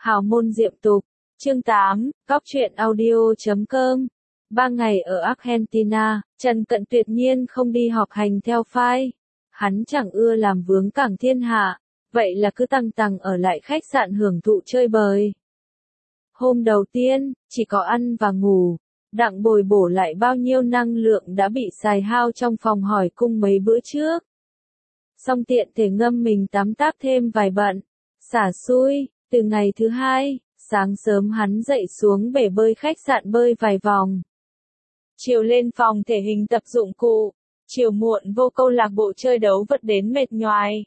Hào môn diệm tục. Chương 8, góc truyện audio.com. 3 ngày ở Argentina, Trần Cận tuyệt nhiên không đi họp hành theo phái. Hắn chẳng ưa làm vướng cảng thiên hạ, vậy là cứ tăng tăng ở lại khách sạn hưởng thụ chơi bời. Hôm đầu tiên, chỉ có ăn và ngủ, đặng bồi bổ lại bao nhiêu năng lượng đã bị xài hao trong phòng hỏi cung mấy bữa trước. Xong tiện thể ngâm mình tắm táp thêm vài bận, xả xui. Từ ngày thứ hai, sáng sớm hắn dậy xuống bể bơi khách sạn bơi vài vòng. Chiều lên phòng thể hình tập dụng cụ, chiều muộn vô câu lạc bộ chơi đấu vật đến mệt nhoài.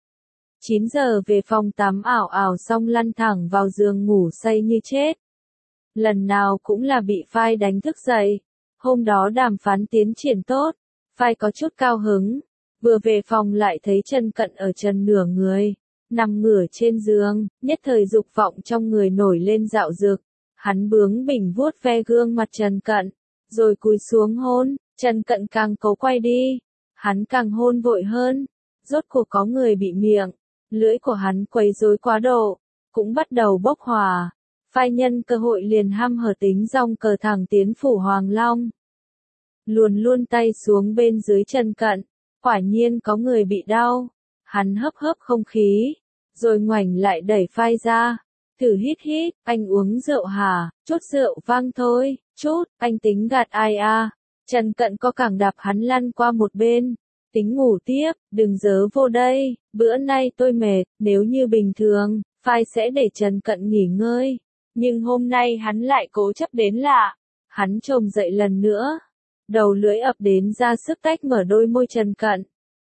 9 giờ về phòng tắm ảo ảo xong lăn thẳng vào giường ngủ say như chết. Lần nào cũng là bị phai đánh thức dậy. Hôm đó đàm phán tiến triển tốt, phai có chút cao hứng. Vừa về phòng lại thấy Trần Cận ở trần nửa người, nằm ngửa trên giường, nhất thời dục vọng trong người nổi lên dạo dực. Hắn bướng bỉnh vuốt ve gương mặt Trần Cận, rồi cúi xuống hôn. Trần Cận càng cố quay đi, hắn càng hôn vội hơn. Rốt cuộc có người bị miệng, lưỡi của hắn quấy rối quá độ, cũng bắt đầu bốc hỏa. Phai nhân cơ hội liền hăm hở tính dong cờ thẳng tiến phủ Hoàng Long. Luồn luôn tay xuống bên dưới Trần Cận, quả nhiên có người bị đau. Hắn hấp hấp không khí, rồi ngoảnh lại đẩy phai ra. Thử hít hít, anh uống rượu hả? Chút rượu vang thôi, chút, anh tính gạt ai à? Trần Cận có càng đạp hắn lăn qua một bên. Tính ngủ tiếp, đừng dớ vô đây, bữa nay tôi mệt. Nếu như bình thường, phai sẽ để Trần Cận nghỉ ngơi. Nhưng hôm nay hắn lại cố chấp đến lạ. Hắn chồm dậy lần nữa, đầu lưỡi ập đến ra sức tách mở đôi môi Trần Cận.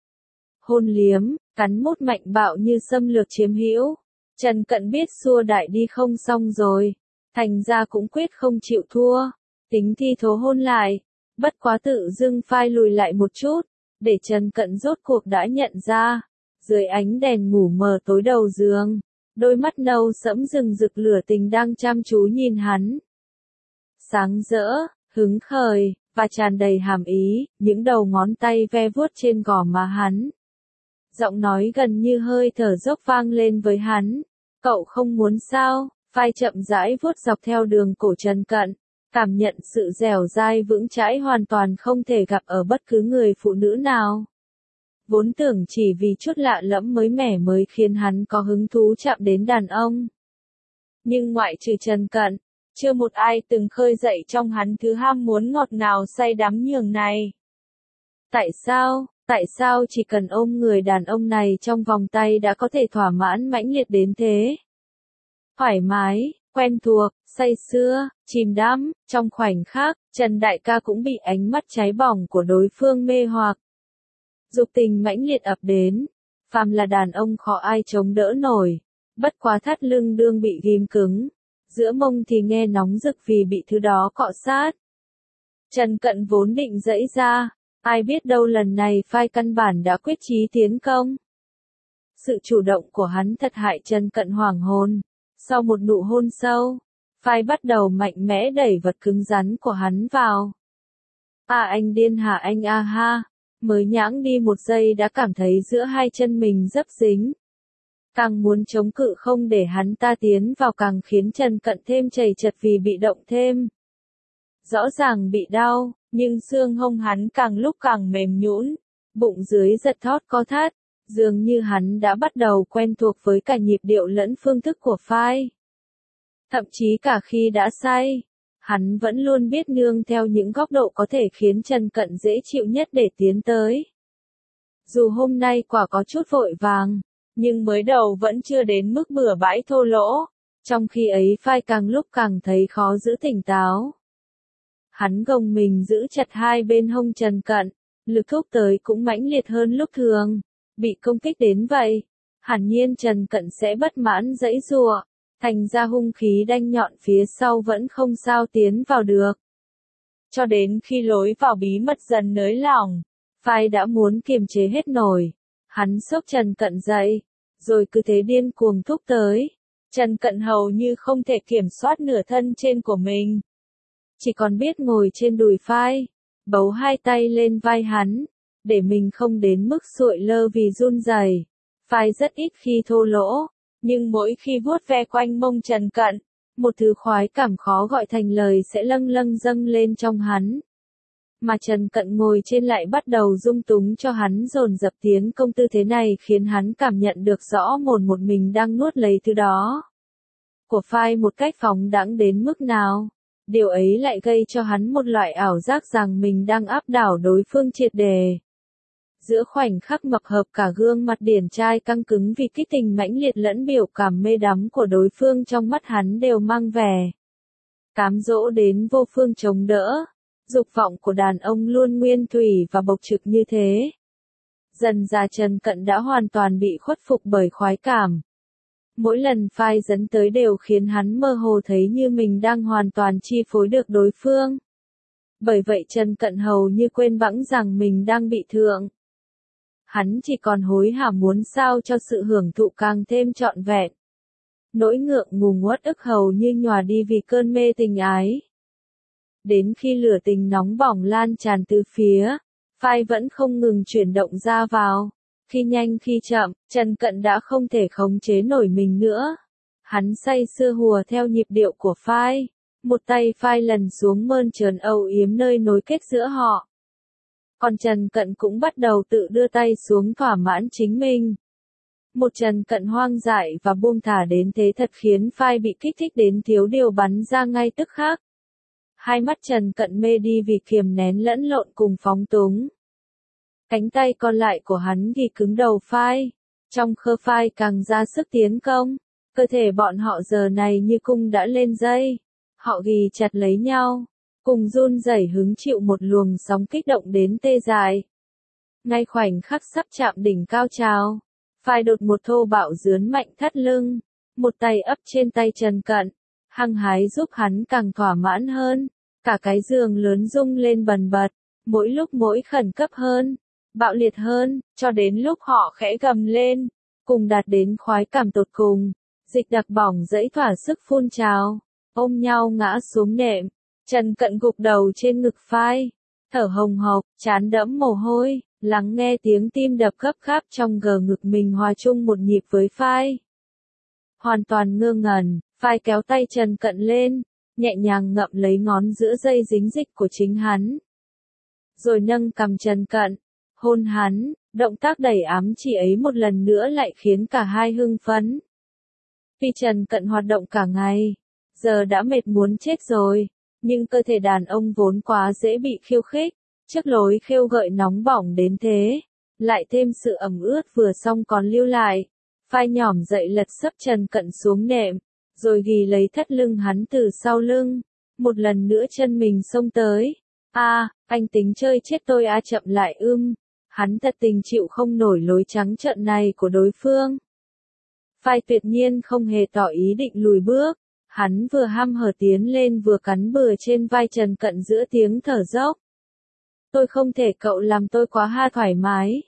Hôn liếm, cắn mút mạnh bạo như xâm lược chiếm hữu. Trần Cận biết xua đại đi không xong rồi, thành ra cũng quyết không chịu thua. Tính thi thố hôn lại, bất quá tự dưng phai lùi lại một chút, để Trần Cận rốt cuộc đã nhận ra. Dưới ánh đèn ngủ mờ tối đầu giường, đôi mắt nâu sẫm rừng rực lửa tình đang chăm chú nhìn hắn. Sáng rỡ, hứng khởi, và tràn đầy hàm ý, những đầu ngón tay ve vuốt trên gò má hắn. Giọng nói gần như hơi thở dốc vang lên với hắn. Cậu không muốn sao? Phai chậm rãi vuốt dọc theo đường cổ Trần Cận, cảm nhận sự dẻo dai vững chãi hoàn toàn không thể gặp ở bất cứ người phụ nữ nào. Vốn tưởng chỉ vì chút lạ lẫm mới mẻ mới khiến hắn có hứng thú chạm đến đàn ông. Nhưng ngoại trừ Trần Cận, chưa một ai từng khơi dậy trong hắn thứ ham muốn ngọt ngào say đắm nhường này. Tại sao chỉ cần ôm người đàn ông này trong vòng tay đã có thể thỏa mãn mãnh liệt đến thế? Thoải mái, quen thuộc, say sưa, chìm đắm, trong khoảnh khắc, Trần Đại ca cũng bị ánh mắt cháy bỏng của đối phương mê hoặc. Dục tình mãnh liệt ập đến, phàm là đàn ông khó ai chống đỡ nổi, bất quá thắt lưng đương bị ghim cứng, giữa mông thì nghe nóng rực vì bị thứ đó cọ sát. Trần Cận vốn định giãy ra, ai biết đâu lần này phai căn bản đã quyết chí tiến công. Sự chủ động của hắn thật hại Trần Cận hoảng hồn. Sau một nụ hôn sâu, phai bắt đầu mạnh mẽ đẩy vật cứng rắn của hắn vào. À anh điên hả anh a ha, mới nhãng đi một giây đã cảm thấy giữa hai chân mình dấp dính. Càng muốn chống cự không để hắn ta tiến vào càng khiến Trần Cận thêm chầy chật vì bị động thêm. Rõ ràng bị đau, nhưng xương hông hắn càng lúc càng mềm nhũn, bụng dưới giật thót co thắt, dường như hắn đã bắt đầu quen thuộc với cả nhịp điệu lẫn phương thức của phai. Thậm chí cả khi đã say, hắn vẫn luôn biết nương theo những góc độ có thể khiến Trần Cận dễ chịu nhất để tiến tới. Dù hôm nay quả có chút vội vàng, nhưng mới đầu vẫn chưa đến mức bừa bãi thô lỗ, trong khi ấy phai càng lúc càng thấy khó giữ tỉnh táo. Hắn gồng mình giữ chặt hai bên hông Trần Cận, lực thúc tới cũng mãnh liệt hơn lúc thường. Bị công kích đến vậy, hẳn nhiên Trần Cận sẽ bất mãn giãy giụa, thành ra hung khí đanh nhọn phía sau vẫn không sao tiến vào được. Cho đến khi lối vào bí mật dần nới lỏng, phai đã muốn kiềm chế hết nổi, hắn xốc Trần Cận dậy, rồi cứ thế điên cuồng thúc tới. Trần Cận hầu như không thể kiểm soát nửa thân trên của mình, chỉ còn biết ngồi trên đùi phai, bấu hai tay lên vai hắn, để mình không đến mức sụi lơ vì run rẩy. Phai rất ít khi thô lỗ, Nhưng mỗi khi vuốt ve quanh mông Trần Cận, một thứ khoái cảm khó gọi thành lời sẽ lâng lâng dâng lên trong hắn. Mà Trần Cận ngồi trên lại bắt đầu dung túng cho hắn dồn dập tiến công tư thế này khiến hắn cảm nhận được rõ một mình đang nuốt lấy thứ đó của phai một cách phóng đãng đến mức nào. Điều ấy lại gây cho hắn một loại ảo giác rằng mình đang áp đảo đối phương triệt đề. Giữa khoảnh khắc mập hợp cả gương mặt điển trai căng cứng vì kích tình mãnh liệt lẫn biểu cảm mê đắm của đối phương trong mắt hắn đều mang vẻ cám dỗ đến vô phương chống đỡ. Dục vọng của đàn ông luôn nguyên thủy và bộc trực như thế. Dần dà Trần Cận đã hoàn toàn bị khuất phục bởi khoái cảm. Mỗi lần phai dẫn tới đều khiến hắn mơ hồ thấy như mình đang hoàn toàn chi phối được đối phương. Bởi vậy Trần Cận hầu như quên bẵng rằng mình đang bị thượng. Hắn chỉ còn hối hả muốn sao cho sự hưởng thụ càng thêm trọn vẹn. Nỗi ngượng ngùng uất ức hầu như nhòa đi vì cơn mê tình ái. Đến khi lửa tình nóng bỏng lan tràn từ phía, phai vẫn không ngừng chuyển động ra vào. Khi nhanh khi chậm, Trần Cận đã không thể khống chế nổi mình nữa. Hắn say sưa hùa theo nhịp điệu của phai. Một tay phai lần xuống mơn trớn âu yếm nơi nối kết giữa họ. Còn Trần Cận cũng bắt đầu tự đưa tay xuống thỏa mãn chính mình. Một Trần Cận hoang dại và buông thả đến thế thật khiến phai bị kích thích đến thiếu điều bắn ra ngay tức khắc. Hai mắt Trần Cận mê đi vì kiềm nén lẫn lộn cùng phóng túng. Cánh tay còn lại của hắn ghi cứng đầu phai. Trong khơ phai càng ra sức tiến công. Cơ thể bọn họ giờ này như cung đã lên dây. Họ ghi chặt lấy nhau. Cùng run rẩy hứng chịu một luồng sóng kích động đến tê dại. Ngay khoảnh khắc sắp chạm đỉnh cao trào. Phai đột một thô bạo dướn mạnh thắt lưng. Một tay ấp trên tay Trần Cận. Hăng hái giúp hắn càng thỏa mãn hơn. Cả cái giường lớn rung lên bần bật. Mỗi lúc mỗi khẩn cấp hơn. Bạo liệt hơn. Cho đến lúc họ khẽ gầm lên. Cùng đạt đến khoái cảm tột cùng. Dịch đặc bỏng dẫy thỏa sức phun trào. Ôm nhau ngã xuống nệm. Trần Cận gục đầu trên ngực phai. Thở hồng hộc, trán đẫm mồ hôi. Lắng nghe tiếng tim đập gấp gáp trong gờ ngực mình hòa chung một nhịp với phai. Hoàn toàn ngơ ngẩn, phai kéo tay Trần Cận lên, nhẹ nhàng ngậm lấy ngón giữa dây dính dịch của chính hắn. Rồi nâng cằm Trần Cận, hôn hắn, động tác đầy ám chỉ ấy một lần nữa lại khiến cả hai hưng phấn. Vì Trần Cận hoạt động cả ngày, giờ đã mệt muốn chết rồi, nhưng cơ thể đàn ông vốn quá dễ bị khiêu khích. Trước lối khêu gợi nóng bỏng đến thế, lại thêm sự ẩm ướt vừa xong còn lưu lại. Phai nhỏm dậy lật sấp Trần Cận xuống nệm, rồi ghì lấy thắt lưng hắn từ sau lưng. Một lần nữa chân mình xông tới. Anh tính chơi chết tôi chậm lại Hắn thật tình chịu không nổi lối trắng trợn này của đối phương. Phai tuyệt nhiên không hề tỏ ý định lùi bước. Hắn vừa hăm hở tiến lên vừa cắn bừa trên vai Trần Cận giữa tiếng thở dốc. Tôi không thể cậu làm tôi quá thoải mái.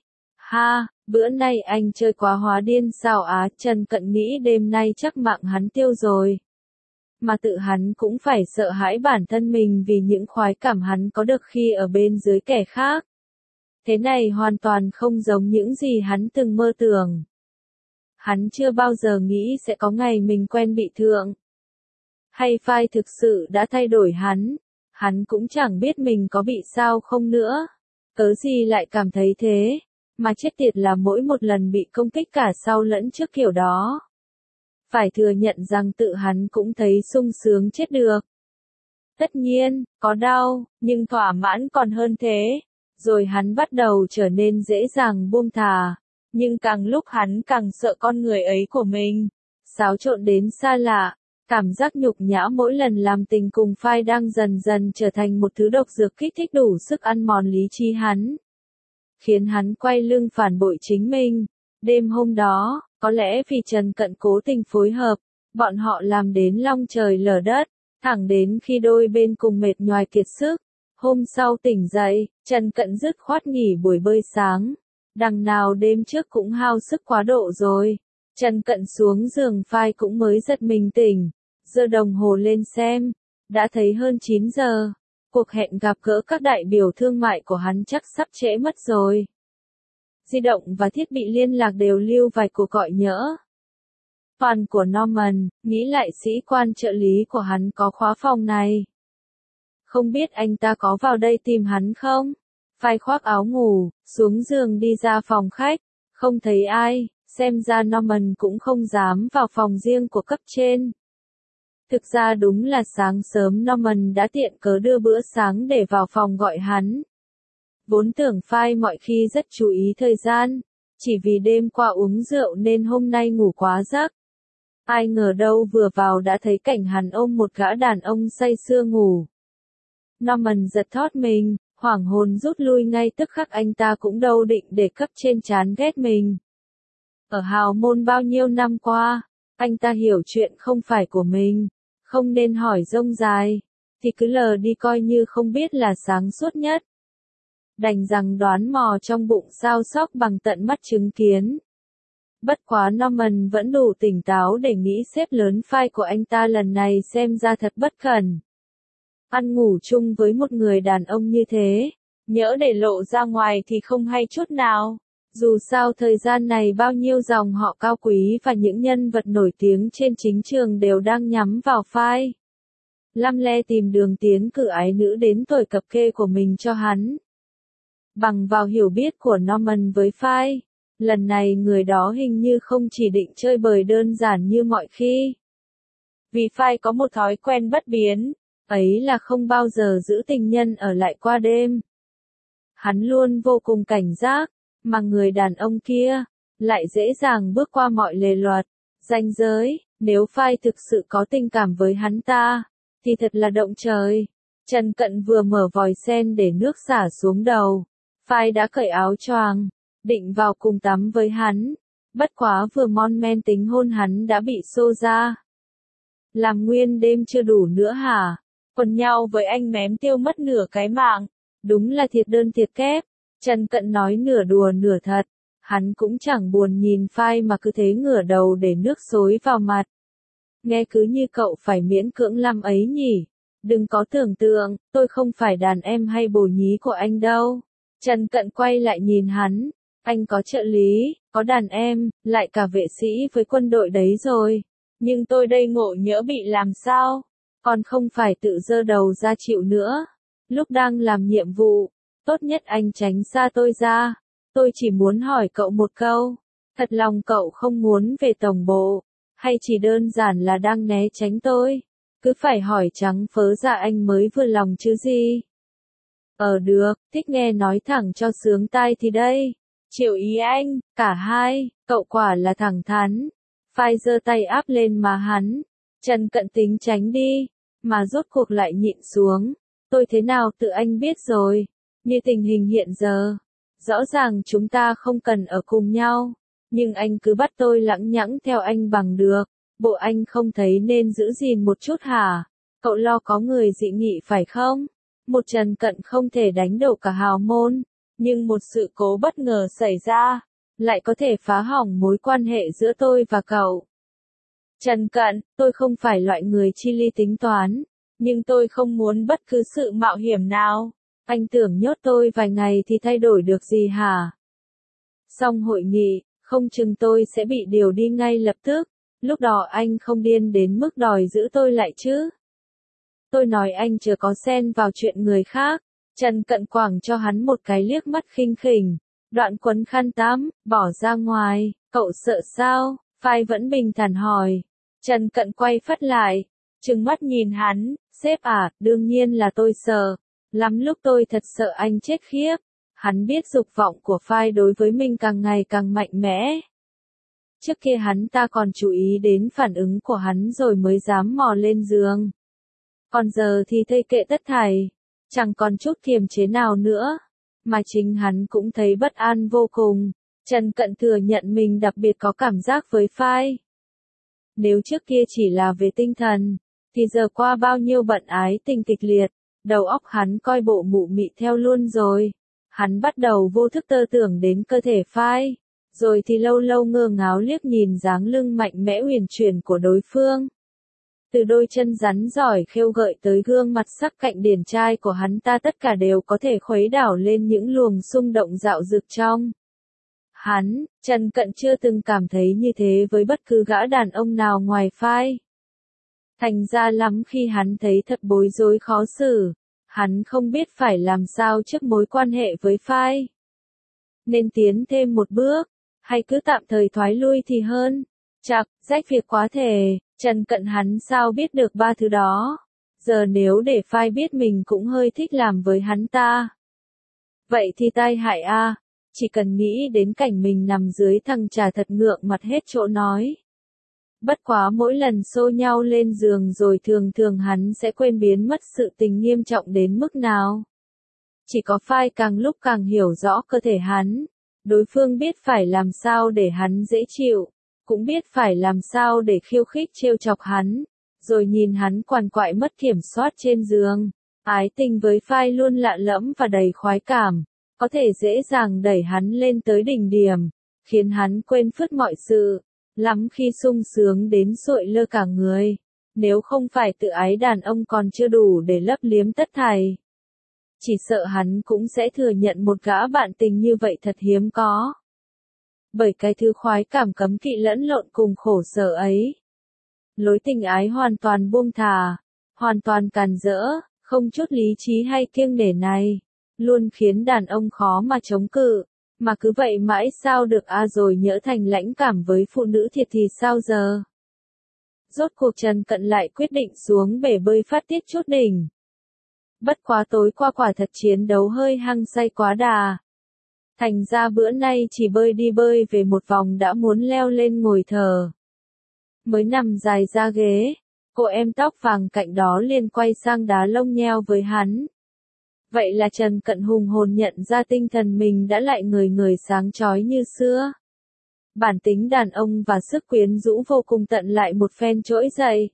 Bữa nay anh chơi quá hóa điên sao Trần Cận nghĩ đêm nay chắc mạng hắn tiêu rồi. Mà tự hắn cũng phải sợ hãi bản thân mình vì những khoái cảm hắn có được khi ở bên dưới kẻ khác. Thế này hoàn toàn không giống những gì hắn từng mơ tưởng. Hắn chưa bao giờ nghĩ sẽ có ngày mình quen bị thượng. Hay phai thực sự đã thay đổi hắn. Hắn cũng chẳng biết mình có bị sao không nữa. Cớ gì lại cảm thấy thế. Mà chết tiệt là mỗi một lần bị công kích cả sau lẫn trước kiểu đó. Phải thừa nhận rằng tự hắn cũng thấy sung sướng chết được. Tất nhiên, có đau, nhưng thỏa mãn còn hơn thế. Rồi hắn bắt đầu trở nên dễ dàng buông thả. Nhưng càng lúc hắn càng sợ con người ấy của mình. Xáo trộn đến xa lạ. Cảm giác nhục nhã mỗi lần làm tình cùng phai đang dần dần trở thành một thứ độc dược kích thích đủ sức ăn mòn lý trí hắn. Khiến hắn quay lưng phản bội chính mình. Đêm hôm đó, có lẽ vì Trần Cận cố tình phối hợp, bọn họ làm đến long trời lở đất, thẳng đến khi đôi bên cùng mệt nhoài kiệt sức. Hôm sau tỉnh dậy, Trần Cận dứt khoát nghỉ buổi bơi sáng. Đằng nào đêm trước cũng hao sức quá độ rồi. Trần Cận xuống giường phai cũng mới giật mình tỉnh, giơ đồng hồ lên xem, đã thấy hơn 9 giờ. Cuộc hẹn gặp gỡ các đại biểu thương mại của hắn chắc sắp trễ mất rồi. Di động và thiết bị liên lạc đều lưu vài cuộc gọi nhỡ. Fan của Norman, nghĩ lại sĩ quan trợ lý của hắn có khóa phòng này. Không biết anh ta có vào đây tìm hắn không? Phai khoác áo ngủ, xuống giường đi ra phòng khách, không thấy ai, xem ra Norman cũng không dám vào phòng riêng của cấp trên. Thực ra đúng là sáng sớm Norman đã tiện cớ đưa bữa sáng để vào phòng gọi hắn. Vốn tưởng Phai mọi khi rất chú ý thời gian, chỉ vì đêm qua uống rượu nên hôm nay ngủ quá giấc. Ai ngờ đâu vừa vào đã thấy cảnh hắn ôm một gã đàn ông say sưa ngủ. Norman giật thót mình, hoảng hồn rút lui ngay tức khắc anh ta cũng đâu định để cấp trên chán ghét mình. Ở hào môn bao nhiêu năm qua, anh ta hiểu chuyện không phải của mình, không nên hỏi rông dài, thì cứ lờ đi coi như không biết là sáng suốt nhất. Đành rằng đoán mò trong bụng sao sóc bằng tận mắt chứng kiến. Bất quá Norman vẫn đủ tỉnh táo để nghĩ sếp lớn Phai của anh ta lần này xem ra thật bất cẩn. Ăn ngủ chung với một người đàn ông như thế, nhỡ để lộ ra ngoài thì không hay chút nào. Dù sao thời gian này bao nhiêu dòng họ cao quý và những nhân vật nổi tiếng trên chính trường đều đang nhắm vào Phai. Lăm le tìm đường tiến cử ái nữ đến tuổi cập kê của mình cho hắn. Bằng vào hiểu biết của Norman với Phai, lần này người đó hình như không chỉ định chơi bời đơn giản như mọi khi. Vì Phai có một thói quen bất biến, ấy là không bao giờ giữ tình nhân ở lại qua đêm. Hắn luôn vô cùng cảnh giác, mà người đàn ông kia lại dễ dàng bước qua mọi lề luật, ranh giới. Nếu Phai thực sự có tình cảm với hắn ta, thì thật là động trời. Trần Cận vừa mở vòi sen để nước xả xuống đầu, Phai đã cởi áo choàng, định vào cùng tắm với hắn. Bất quá vừa mon men tính hôn hắn đã bị xô ra. Làm nguyên đêm chưa đủ nữa hả? Quần nhau với anh mém tiêu mất nửa cái mạng. Đúng là thiệt đơn thiệt kép. Trần Cận nói nửa đùa nửa thật. Hắn cũng chẳng buồn nhìn Phai mà cứ thế ngửa đầu để nước xối vào mặt. Nghe cứ như cậu phải miễn cưỡng lắm ấy nhỉ. Đừng có tưởng tượng, tôi không phải đàn em hay bồ nhí của anh đâu. Trần Cận quay lại nhìn hắn. Anh có trợ lý, có đàn em, lại cả vệ sĩ với quân đội đấy rồi. Nhưng tôi đây ngộ nhỡ bị làm sao? Còn không phải tự giơ đầu ra chịu nữa. Lúc đang làm nhiệm vụ, tốt nhất anh tránh xa tôi ra. Tôi chỉ muốn hỏi cậu một câu. Thật lòng cậu không muốn về tổng bộ, hay chỉ đơn giản là đang né tránh tôi? Cứ phải hỏi trắng phớ ra anh mới vừa lòng chứ gì. Được, thích nghe nói thẳng cho sướng tai thì đây. Chịu ý anh, cả hai, cậu quả là thẳng thắn. Phai giơ tay áp lên má hắn. Trần Cận tính tránh đi, mà rốt cuộc lại nhịn xuống. Tôi thế nào tự anh biết rồi. Như tình hình hiện giờ, rõ ràng chúng ta không cần ở cùng nhau. Nhưng anh cứ bắt tôi lẳng nhẳng theo anh bằng được. Bộ anh không thấy nên giữ gìn một chút hả? Cậu lo có người dị nghị phải không? Một Trần Cận không thể đánh đổ cả hào môn. Nhưng một sự cố bất ngờ xảy ra, lại có thể phá hỏng mối quan hệ giữa tôi và cậu. Trần Cận, tôi không phải loại người chi ly tính toán, nhưng tôi không muốn bất cứ sự mạo hiểm nào. Anh tưởng nhốt tôi vài ngày thì thay đổi được gì hả? Xong hội nghị, không chừng tôi sẽ bị điều đi ngay lập tức, lúc đó anh không điên đến mức đòi giữ tôi lại chứ. Tôi nói anh chưa có xen vào chuyện người khác. Trần Cận quẳng cho hắn một cái liếc mắt khinh khỉnh, đoạn quấn khăn tắm, bỏ ra ngoài. Cậu sợ sao? Phai vẫn bình thản hỏi. Trần Cận quay phắt lại, trừng mắt nhìn hắn. Sếp à, đương nhiên là tôi sợ. Lắm lúc tôi thật sợ anh chết khiếp. Hắn biết dục vọng của Phai đối với mình càng ngày càng mạnh mẽ. Trước kia hắn ta còn chú ý đến phản ứng của hắn rồi mới dám mò lên giường. Còn giờ thì thây kệ tất thảy. Chẳng còn chút kiềm chế nào nữa, mà chính hắn cũng thấy bất an vô cùng. Trần Cận thừa nhận mình đặc biệt có cảm giác với Phai. Nếu trước kia chỉ là về tinh thần, thì giờ qua bao nhiêu bận ái tình kịch liệt, đầu óc hắn coi bộ mụ mị theo luôn rồi. Hắn bắt đầu vô thức tơ tưởng đến cơ thể Phai, rồi thì lâu lâu ngơ ngáo liếc nhìn dáng lưng mạnh mẽ uyển chuyển của đối phương. Từ đôi chân rắn giỏi khêu gợi tới gương mặt sắc cạnh điển trai của hắn ta tất cả đều có thể khuấy đảo lên những luồng xung động dạo dực trong. Trần Cận chưa từng cảm thấy như thế với bất cứ gã đàn ông nào ngoài Phai. Thành ra lắm khi hắn thấy thật bối rối khó xử, hắn không biết phải làm sao trước mối quan hệ với Phai. Nên tiến thêm một bước, hay cứ tạm thời thoái lui thì hơn. Chạc, rách việc quá thể, Trần Cận hắn sao biết được ba thứ đó. Giờ nếu để Phai biết mình cũng hơi thích làm với hắn ta. Vậy thì tai hại a, chỉ cần nghĩ đến cảnh mình nằm dưới thằng trà thật ngượng mặt hết chỗ nói. Bất quá mỗi lần xô nhau lên giường rồi thường thường hắn sẽ quên biến mất sự tình nghiêm trọng đến mức nào. Chỉ có Phai càng lúc càng hiểu rõ cơ thể hắn. Đối phương biết phải làm sao để hắn dễ chịu, cũng biết phải làm sao để khiêu khích trêu chọc hắn, rồi nhìn hắn quằn quại mất kiểm soát trên giường. Ái tình với Phai luôn lạ lẫm và đầy khoái cảm, có thể dễ dàng đẩy hắn lên tới đỉnh điểm, khiến hắn quên phứt mọi sự, lắm khi sung sướng đến sụi lơ cả người. Nếu không phải tự ái đàn ông còn chưa đủ để lấp liếm tất thảy, chỉ sợ hắn cũng sẽ thừa nhận một gã bạn tình như vậy thật hiếm có. Bởi cái thứ khoái cảm cấm kỵ lẫn lộn cùng khổ sở ấy. Lối tình ái hoàn toàn buông thả, hoàn toàn càn rỡ, không chút lý trí hay kiêng nể này, luôn khiến đàn ông khó mà chống cự, mà cứ vậy mãi sao được rồi nhỡ thành lãnh cảm với phụ nữ thiệt thì sao giờ? Rốt cuộc Trần Cận lại quyết định xuống bể bơi phát tiết chút đỉnh. Bất quá tối qua quả thật chiến đấu hơi hăng say quá đà. Thành ra bữa nay chỉ bơi đi bơi về một vòng đã muốn leo lên ngồi thở. Mới nằm dài ra ghế, cô em tóc vàng cạnh đó liền quay sang đá lông nheo với hắn. Vậy là Trần Cận hùng hồn nhận ra tinh thần mình đã lại ngời ngời sáng chói như xưa. Bản tính đàn ông và sức quyến rũ vô cùng tận lại một phen trỗi dậy.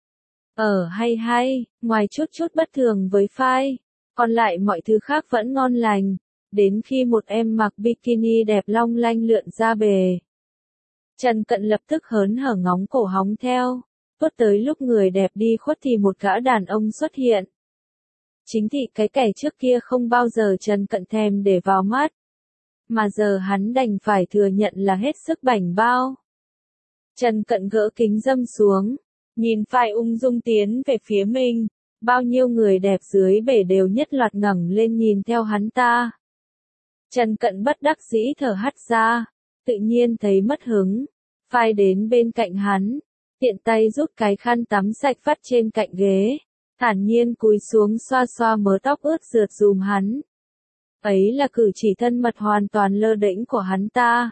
Hay, ngoài chút bất thường với Phai, còn lại mọi thứ khác vẫn ngon lành, đến khi một em mặc bikini đẹp long lanh lượn ra bề. Trần Cận lập tức hớn hở ngóng cổ hóng theo, tuốt tới lúc người đẹp đi khuất thì một gã đàn ông xuất hiện. Chính thị cái kẻ trước kia không bao giờ Trần Cận thèm để vào mắt, mà giờ hắn đành phải thừa nhận là hết sức bảnh bao. Trần Cận gỡ kính râm xuống, nhìn Phai ung dung tiến về phía mình, bao nhiêu người đẹp dưới bể đều nhất loạt ngẩng lên nhìn theo hắn ta. Trần Cận bất đắc dĩ thở hắt ra, tự nhiên thấy mất hứng. Phai đến bên cạnh hắn, tiện tay rút cái khăn tắm sạch vắt trên cạnh ghế, thản nhiên cúi xuống xoa xoa mớ tóc ướt rượt giùm hắn. Ấy là cử chỉ thân mật hoàn toàn lơ đễnh của hắn ta.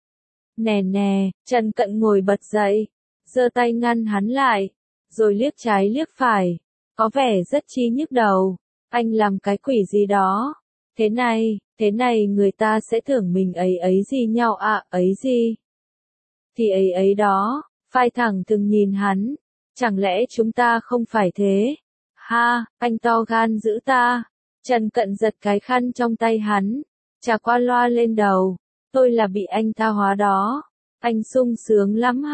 Nè, Trần Cận ngồi bật dậy, giơ tay ngăn hắn lại, rồi liếc trái liếc phải, có vẻ rất chi nhức đầu. Anh làm cái quỷ gì đó? Thế này người ta sẽ tưởng mình ấy gì nhau ấy gì? Thì ấy đó, Phai thẳng từng nhìn hắn, chẳng lẽ chúng ta không phải thế? Ha, anh to gan giữ ta. Trần Cận giật cái khăn trong tay hắn, chà qua loa lên đầu, tôi là bị anh tha hóa đó. Anh sung sướng lắm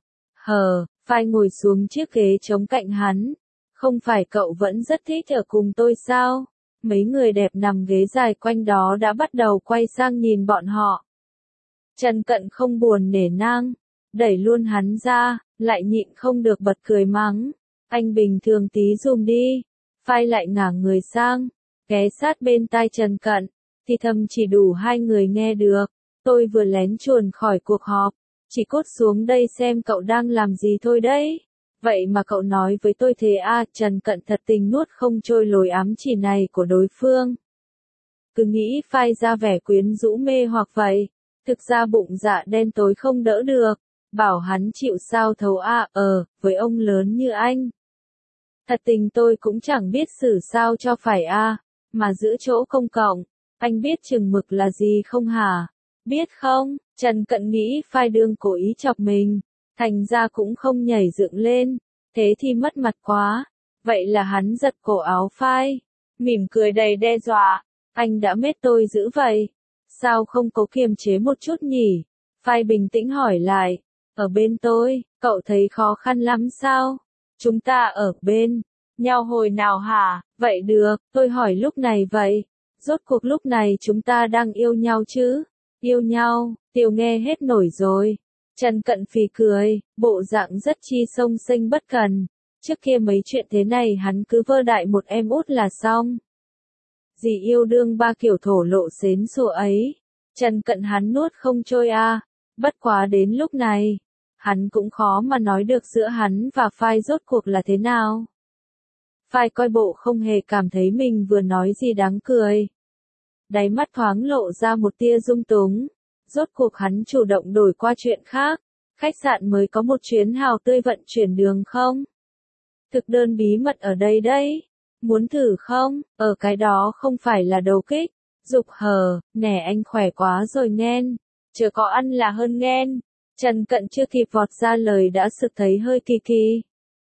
Phai ngồi xuống chiếc ghế chống cạnh hắn. Không phải cậu vẫn rất thích ở cùng tôi sao? Mấy người đẹp nằm ghế dài quanh đó đã bắt đầu quay sang nhìn bọn họ. Trần Cận không buồn nể nang, đẩy luôn hắn ra, lại nhịn không được bật cười mắng. Anh bình thường tí dùm đi. Phai lại ngả người sang, ghé sát bên tai Trần Cận, thì thầm chỉ đủ hai người nghe được. Tôi vừa lén chuồn khỏi cuộc họp, chỉ cốt xuống đây xem cậu đang làm gì thôi đấy. Vậy mà cậu nói với tôi thế Trần Cận thật tình nuốt không trôi lối ám chỉ này của đối phương. Cứ nghĩ Phai ra vẻ quyến rũ mê hoặc vậy, thực ra bụng dạ đen tối không đỡ được, bảo hắn chịu sao thấu với ông lớn như anh. Thật tình tôi cũng chẳng biết xử sao cho phải mà giữa chỗ công cộng, anh biết chừng mực là gì không hả? Biết không, Trần Cận nghĩ Phai đương cố ý chọc mình, thành ra cũng không nhảy dựng lên, thế thì mất mặt quá. Vậy là hắn giật cổ áo Phai, mỉm cười đầy đe dọa, anh đã mết tôi dữ vậy, sao không có kiềm chế một chút nhỉ? Phai bình tĩnh hỏi lại, ở bên tôi, cậu thấy khó khăn lắm sao? Chúng ta ở bên nhau hồi nào hả? Vậy được, tôi hỏi lúc này vậy, rốt cuộc lúc này chúng ta đang yêu nhau chứ? Yêu nhau, Tiểu nghe hết nổi rồi. Trần Cận phì cười, bộ dạng rất chi xông xênh bất cần. Trước kia mấy chuyện thế này hắn cứ vơ đại một em út là xong. Gì yêu đương ba kiểu thổ lộ xến xùa ấy. Trần Cận hắn nuốt không trôi a. Bất quá đến lúc này, hắn cũng khó mà nói được giữa hắn và Phai rốt cuộc là thế nào. Phai coi bộ không hề cảm thấy mình vừa nói gì đáng cười. Đáy mắt thoáng lộ ra một tia dung túng. Rốt cuộc hắn chủ động đổi qua chuyện khác. Khách sạn mới có một chuyến hào tươi vận chuyển đường không? Thực đơn bí mật ở đây đấy. Muốn thử không? Ở cái đó không phải là đầu kích. Dục hờ, nè anh khỏe quá rồi nghen. Chưa có ăn là hơn nghen. Trần Cận chưa kịp vọt ra lời đã sực thấy hơi kỳ kỳ.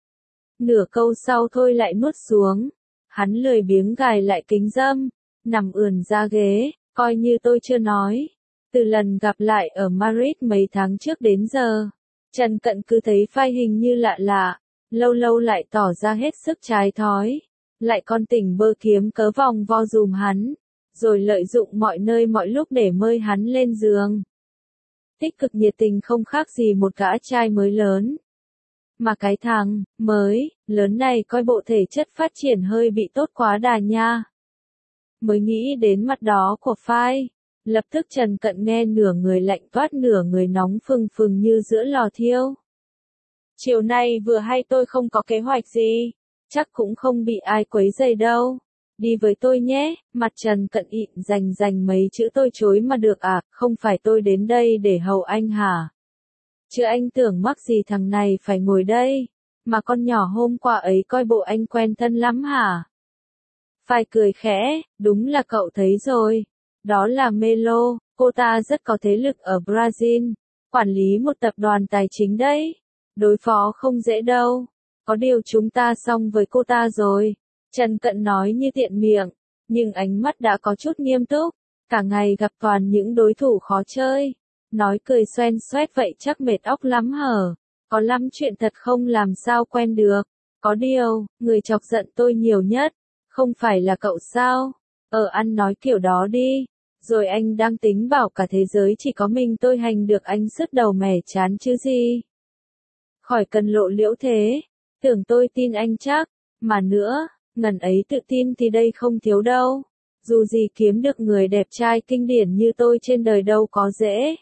Nửa câu sau thôi lại nuốt xuống. Hắn lười biếng gài lại kính dâm. Nằm ườn ra ghế, coi như tôi chưa nói. Từ lần gặp lại ở Madrid mấy tháng trước đến giờ, Trần Cận cứ thấy Phai hình như lạ lạ, lâu lâu lại tỏ ra hết sức trái thói, lại còn tỉnh bơ kiếm cớ vòng vo dùm hắn, rồi lợi dụng mọi nơi mọi lúc để mời hắn lên giường. Tích cực nhiệt tình không khác gì một gã trai mới lớn. Mà cái thằng mới lớn này coi bộ thể chất phát triển hơi bị tốt quá đà nha. Mới nghĩ đến mặt đó của Phai. Lập tức Trần Cận nghe nửa người lạnh toát nửa người nóng phừng phừng như giữa lò thiêu. Chiều nay vừa hay tôi không có kế hoạch gì, chắc cũng không bị ai quấy rầy đâu. Đi với tôi nhé, mặt Trần Cận ịn rành mấy chữ tôi chối mà được à, không phải tôi đến đây để hầu anh hả? Chứ anh tưởng mắc gì thằng này phải ngồi đây, mà con nhỏ hôm qua ấy coi bộ anh quen thân lắm hả? Phai cười khẽ, đúng là cậu thấy rồi. Đó là Melo, cô ta rất có thế lực ở Brazil, quản lý một tập đoàn tài chính đấy. Đối phó không dễ đâu. Có điều chúng ta xong với cô ta rồi. Trần Cận nói như tiện miệng, nhưng ánh mắt đã có chút nghiêm túc. Cả ngày gặp toàn những đối thủ khó chơi. Nói cười xoen xoét vậy chắc mệt óc lắm hở. Có lắm chuyện thật không làm sao quen được. Có điều, người chọc giận tôi nhiều nhất. Không phải là cậu sao? Ăn nói kiểu đó đi. Rồi anh đang tính bảo cả thế giới chỉ có mình tôi hành được anh sứt đầu mẻ chán chứ gì. Khỏi cần lộ liễu thế. Tưởng tôi tin anh chắc. Mà nữa, ngần ấy tự tin thì đây không thiếu đâu. Dù gì kiếm được người đẹp trai kinh điển như tôi trên đời đâu có dễ.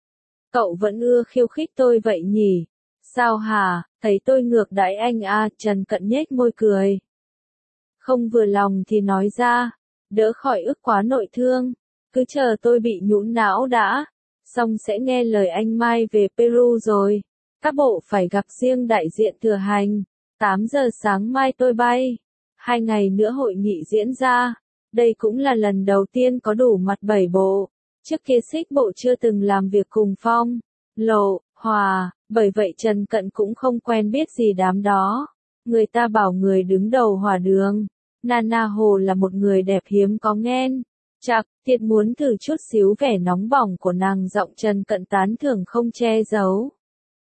Cậu vẫn ưa khiêu khích tôi vậy nhỉ? Sao hả? Thấy tôi ngược đãi anh à? Trần Cận nhếch môi cười. Không vừa lòng thì nói ra. Đỡ khỏi ức quá nội thương. Cứ chờ tôi bị nhũn não đã. Xong sẽ nghe lời anh mai về Peru rồi. Các bộ phải gặp riêng đại diện thừa hành. 8 giờ sáng mai tôi bay. 2 ngày nữa hội nghị diễn ra. Đây cũng là lần đầu tiên có đủ mặt 7 bộ. Trước kia Xích bộ chưa từng làm việc cùng Phong, Lộ, Hòa. Bởi vậy Trần Cận cũng không quen biết gì đám đó. Người ta bảo người đứng đầu Hòa Đường. Nana Hồ là một người đẹp hiếm có nghen. Chạc, thiệt muốn thử chút xíu vẻ nóng bỏng của nàng giọng Trần Cận tán thưởng không che giấu.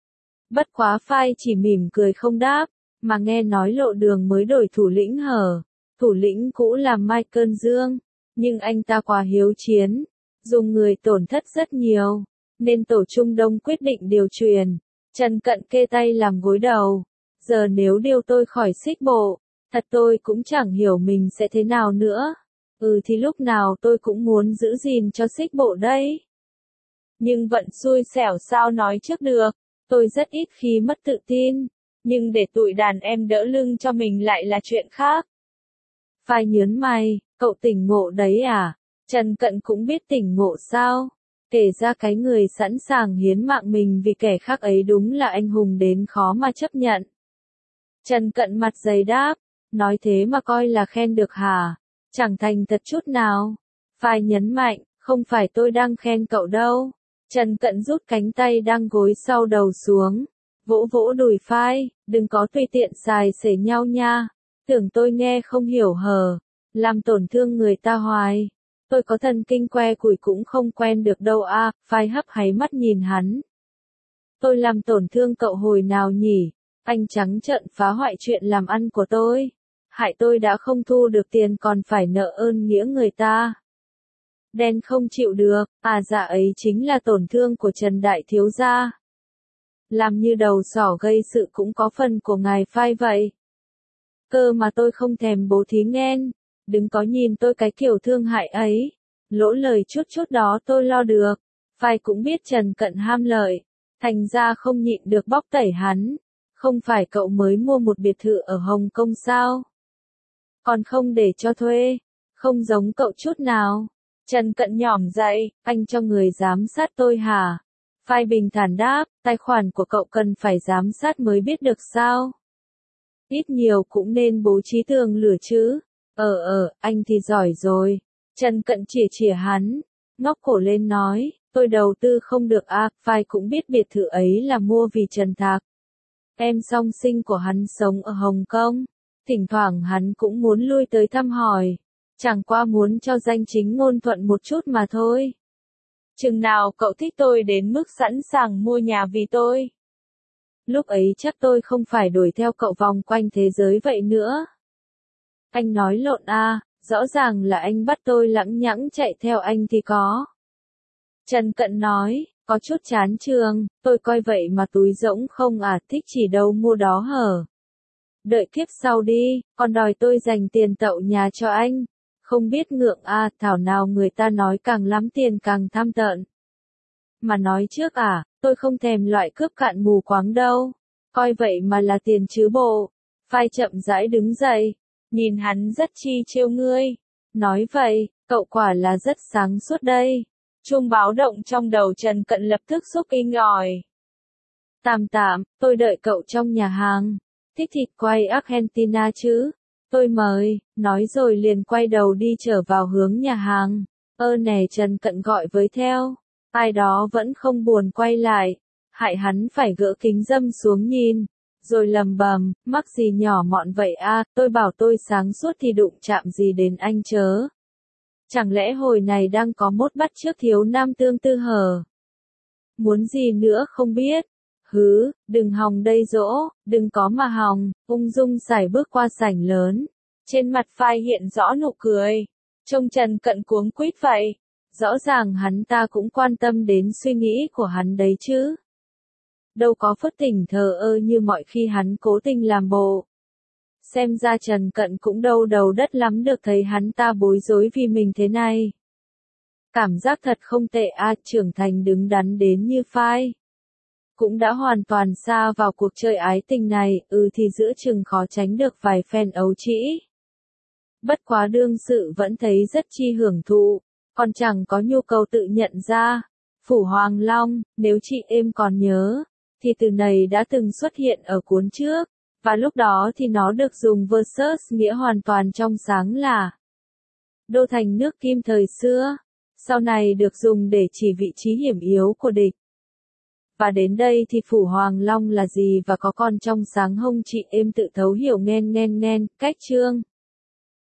Bất quá Phai chỉ mỉm cười không đáp, mà nghe nói Lộ Đường mới đổi thủ lĩnh hở. Thủ lĩnh cũ là Michael Dương, nhưng anh ta quá hiếu chiến, dùng người tổn thất rất nhiều, nên tổ Trung Đông quyết định điều chuyển. Trần Cận kê tay làm gối đầu. Giờ nếu điều tôi khỏi Xích bộ, thật tôi cũng chẳng hiểu mình sẽ thế nào nữa. Thì lúc nào tôi cũng muốn giữ gìn cho Xích bộ đấy. Nhưng vận xui xẻo sao nói trước được. Tôi rất ít khi mất tự tin. Nhưng để tụi đàn em đỡ lưng cho mình lại là chuyện khác. Phai nhớn mày, cậu tỉnh ngộ đấy à? Trần Cận cũng biết tỉnh ngộ sao? Kể ra cái người sẵn sàng hiến mạng mình vì kẻ khác ấy đúng là anh hùng đến khó mà chấp nhận. Trần Cận mặt dày đáp, nói thế mà coi là khen được hả? Chẳng thành thật chút nào. Phai nhấn mạnh, không phải tôi đang khen cậu đâu. Trần Cận rút cánh tay đang gối sau đầu xuống. Vỗ vỗ đùi Phai, đừng có tùy tiện xài xể nhau nha. Tưởng tôi nghe không hiểu hờ. Làm tổn thương người ta hoài. Tôi có thần kinh que củi cũng không quen được đâu à. Phai hấp háy mắt nhìn hắn. Tôi làm tổn thương cậu hồi nào nhỉ? Anh trắng trợn phá hoại chuyện làm ăn của tôi. Hại tôi đã không thu được tiền còn phải nợ ơn nghĩa người ta. Đen không chịu được, dạ ấy chính là tổn thương của Trần Đại Thiếu Gia. Làm như đầu sỏ gây sự cũng có phần của ngài Phai vậy. Cơ mà tôi không thèm bố thí nghen, đừng có nhìn tôi cái kiểu thương hại ấy. Lỗ lời chút chút đó tôi lo được. Phai cũng biết Trần Cận ham lợi, thành ra không nhịn được bóc tẩy hắn. Không phải cậu mới mua một biệt thự ở Hồng Kông sao? Còn không để cho thuê, không giống cậu chút nào. Trần Cận nhỏm dậy, anh cho người giám sát tôi hả? Phai bình thản đáp, tài khoản của cậu cần phải giám sát mới biết được sao? Ít nhiều cũng nên bố trí tường lửa chứ. Anh thì giỏi rồi. Trần Cận chỉa hắn, ngóc cổ lên nói, tôi đầu tư không được Phai cũng biết biệt thự ấy là mua vì Trần Thạc. Em song sinh của hắn sống ở Hồng Kông, thỉnh thoảng hắn cũng muốn lui tới thăm hỏi, chẳng qua muốn cho danh chính ngôn thuận một chút mà thôi. Chừng nào cậu thích tôi đến mức sẵn sàng mua nhà vì tôi? Lúc ấy chắc tôi không phải đuổi theo cậu vòng quanh thế giới vậy nữa. Anh nói lộn rõ ràng là anh bắt tôi lẳng nhẳng chạy theo anh thì có. Trần Cận nói, có chút chán trường, tôi coi vậy mà túi rỗng không thích chỉ đâu mua đó hở. Đợi kiếp sau đi, còn đòi tôi dành tiền tậu nhà cho anh. Không biết ngượng thảo nào người ta nói càng lắm tiền càng tham tợn. Mà nói trước tôi không thèm loại cướp cạn mù quáng đâu. Coi vậy mà là tiền chứ bộ. Phai chậm rãi đứng dậy, nhìn hắn rất chi trêu ngươi. Nói vậy, cậu quả là rất sáng suốt đây. Chuông báo động trong đầu Trần Cận lập tức xúc inh ỏi. Tạm, tôi đợi cậu trong nhà hàng. Thích thịt quay Argentina chứ? Tôi mời, nói rồi liền quay đầu đi trở vào hướng nhà hàng. Nè Trần Cận gọi với theo. Ai đó vẫn không buồn quay lại. Hại hắn phải gỡ kính râm xuống nhìn. Rồi lầm bầm, mắc gì nhỏ mọn vậy tôi bảo tôi sáng suốt thì đụng chạm gì đến anh chớ. Chẳng lẽ hồi này đang có mốt bắt chước thiếu nam tương tư hờ? Muốn gì nữa không biết? Đừng hòng đây dỗ, đừng có mà hòng. Ung dung sải bước qua sảnh lớn. Trên mặt Phai hiện rõ nụ cười. Trông Trần Cận cuống quýt vậy. Rõ ràng hắn ta cũng quan tâm đến suy nghĩ của hắn đấy chứ. Đâu có phớt tỉnh thờ ơ như mọi khi hắn cố tình làm bộ. Xem ra Trần Cận cũng đâu đầu đất lắm được thấy hắn ta bối rối vì mình thế này. Cảm giác thật không tệ trưởng thành đứng đắn đến như Phai. Cũng đã hoàn toàn xa vào cuộc chơi ái tình này, thì giữa chừng khó tránh được vài phen ấu trĩ. Bất quá đương sự vẫn thấy rất chi hưởng thụ, còn chẳng có nhu cầu tự nhận ra. Phủ Hoàng Long, nếu chị em còn nhớ, thì từ này đã từng xuất hiện ở cuốn trước, và lúc đó thì nó được dùng versus nghĩa hoàn toàn trong sáng là đô thành nước Kim thời xưa, sau này được dùng để chỉ vị trí hiểm yếu của địch. Và đến đây thì Phủ Hoàng Long là gì và có còn trong sáng hông chị em tự thấu hiểu nghe, cách chương.